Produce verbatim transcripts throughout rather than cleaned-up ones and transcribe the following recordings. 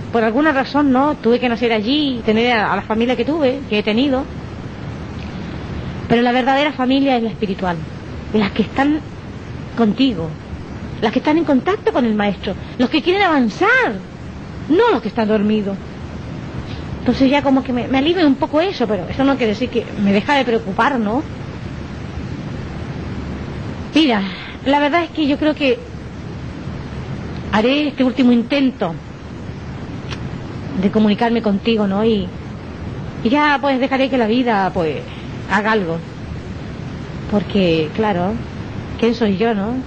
por alguna razón, ¿no? Tuve que nacer allí, tener a, a la familia que tuve, que he tenido. Pero la verdadera familia es la espiritual, las que están contigo, las que están en contacto con el maestro, los que quieren avanzar, no los que están dormidos. Entonces ya como que me, me alivia un poco eso, pero eso no quiere decir que me deja de preocupar, ¿no? Mira, la verdad es que yo creo que haré este último intento de comunicarme contigo, ¿no? Y, y ya pues dejaré que la vida pues haga algo. Porque, claro, ¿quién soy yo, no?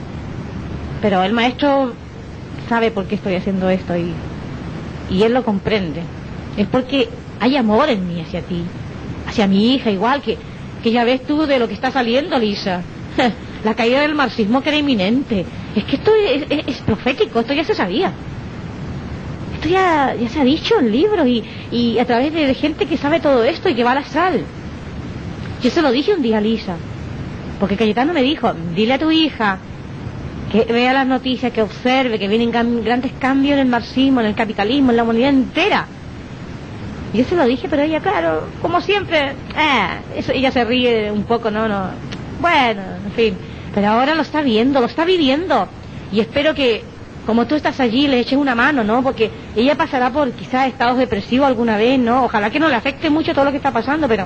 Pero el maestro sabe por qué estoy haciendo esto y, y él lo comprende. Es porque hay amor en mí hacia ti, hacia mi hija, igual que, que ya ves tú de lo que está saliendo, Lisa. La caída del marxismo que era inminente. Es que esto es, es, es profético, esto ya se sabía. Esto ya, ya se ha dicho en libros y, y a través de, de gente que sabe todo esto y que va a la sal. Yo se lo dije un día a Lisa, porque Cayetano me dijo, dile a tu hija que vea las noticias, que observe, que vienen cam- grandes cambios en el marxismo, en el capitalismo, en la humanidad entera. Yo se lo dije, pero ella, claro, como siempre, eh, eso, ella se ríe un poco, no, no, bueno, en fin, pero ahora lo está viendo, lo está viviendo, y espero que, como tú estás allí, le eches una mano, ¿no? Porque ella pasará por quizás estados depresivos alguna vez, ¿no? Ojalá que no le afecte mucho todo lo que está pasando, pero,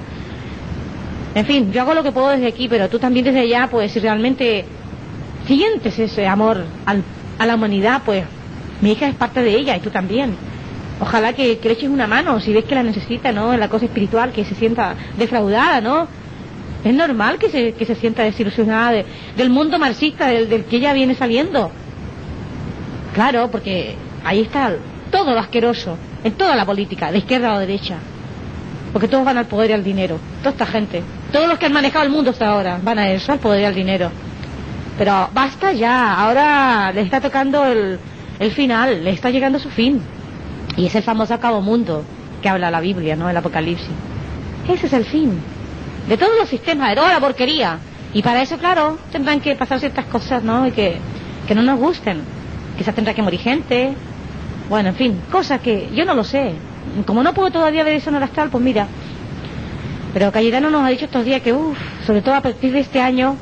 en fin, yo hago lo que puedo desde aquí, pero tú también desde allá, pues, si realmente sientes ese amor al, a la humanidad, pues, mi hija es parte de ella, y tú también. Ojalá que, que le eches una mano, si ves que la necesita, ¿no? En la cosa espiritual, que se sienta defraudada, ¿no? Es normal que se, que se sienta desilusionada de, del mundo marxista, del, del que ella viene saliendo. Claro, porque ahí está todo lo asqueroso, en toda la política, de izquierda o derecha. Porque todos van al poder y al dinero, toda esta gente. Todos los que han manejado el mundo hasta ahora van a eso, al poder y al dinero. Pero basta ya, ahora le está tocando el, el final, le está llegando su fin. Y es el famoso acabomundo que habla la Biblia, ¿no? El Apocalipsis. Ese es el fin de todos los sistemas, de toda la porquería. Y para eso, claro, tendrán que pasar ciertas cosas, ¿no? Y que, que no nos gusten. Quizás tendrá que morir gente. Bueno, en fin, cosas que yo no lo sé. Como no puedo todavía ver eso en el astral, pues mira. Pero Cayetano nos ha dicho estos días que, uff, sobre todo a partir de este año,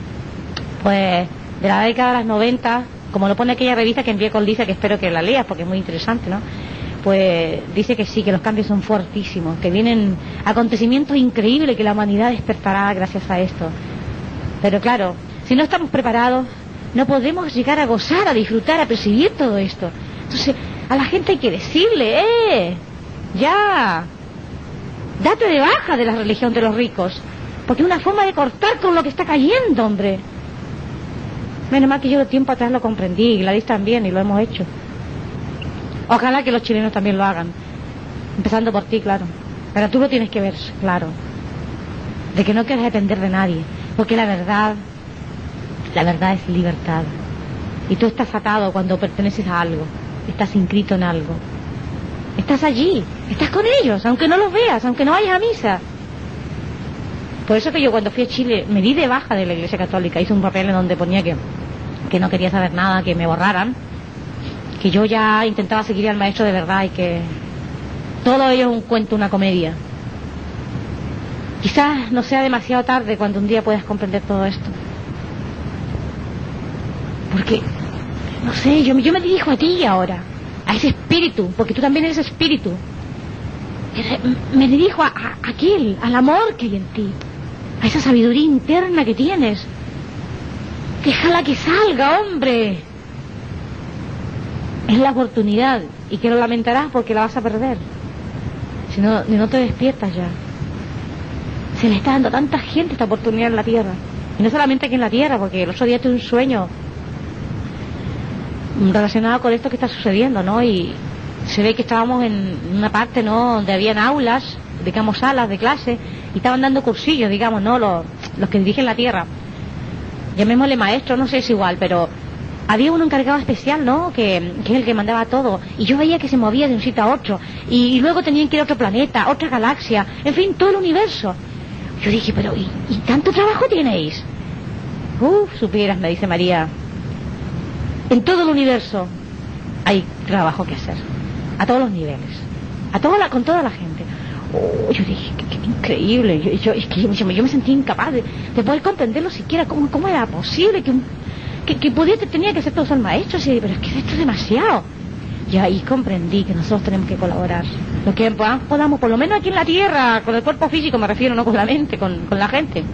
pues de la década de las noventa, como lo pone aquella revista que envié con Lisa, que espero que la leas porque es muy interesante, ¿no? Pues dice que sí, que los cambios son fuertísimos, que vienen acontecimientos increíbles, que la humanidad despertará gracias a esto. Pero claro, si no estamos preparados, no podremos llegar a gozar, a disfrutar, a percibir todo esto. Entonces, a la gente hay que decirle, ¡eh! ¡Ya! Date de baja de la religión de los ricos, porque es una forma de cortar con lo que está cayendo, hombre. Menos mal que yo de tiempo atrás lo comprendí, y Gladys también, y lo hemos hecho. Ojalá que los chilenos también lo hagan, empezando por ti, claro. Pero tú lo tienes que ver, claro, de que no quieres depender de nadie, porque la verdad, la verdad es libertad. Y tú estás atado cuando perteneces a algo, estás inscrito en algo. Estás allí, estás con ellos, aunque no los veas, aunque no vayas a misa. Por eso que yo cuando fui a Chile me di de baja de la Iglesia Católica, hice un papel en donde ponía que, que no quería saber nada, que me borraran, que yo ya intentaba seguir al maestro de verdad y que todo ello es un cuento, una comedia. Quizás no sea demasiado tarde cuando un día puedas comprender todo esto. Porque, no sé, yo, yo me dirijo a ti ahora, a ese espíritu, porque tú también eres espíritu. Me dirijo a, a aquel, al amor que hay en ti, a esa sabiduría interna que tienes. Déjala que salga, hombre. Es la oportunidad, y que lo lamentarás porque la vas a perder si no, ni no te despiertas ya. Se le está dando a tanta gente esta oportunidad en la tierra, y no solamente aquí en la tierra, porque el otro día tuve un sueño relacionado con esto que está sucediendo, ¿no? Y se ve que estábamos en una parte, ¿no?, donde habían aulas, digamos salas de clase, y estaban dando cursillos, digamos, ¿no?, los, los que dirigen la tierra. Llamémosle maestro, no sé, es igual, pero había un encargado especial, ¿no?, que, que es el que mandaba todo, y yo veía que se movía de un sitio a otro, y, y luego tenían que ir a otro planeta, otra galaxia, en fin, todo el universo. Yo dije, pero ¿y, y tanto trabajo tenéis? Uf, supieras, me dice María, en todo el universo hay trabajo que hacer. a todos los niveles, a toda la, con toda la gente. Oh, yo dije, qué, qué increíble, yo, yo, es que yo, yo, yo me sentí incapaz de, de poder comprenderlo siquiera, cómo, cómo era posible que, un, que, que podía, tenía que ser todo el maestro, sí, pero es que esto es demasiado. Y ahí comprendí que nosotros tenemos que colaborar, lo que podamos, por lo menos aquí en la tierra, con el cuerpo físico me refiero, no con la mente, con, con la gente.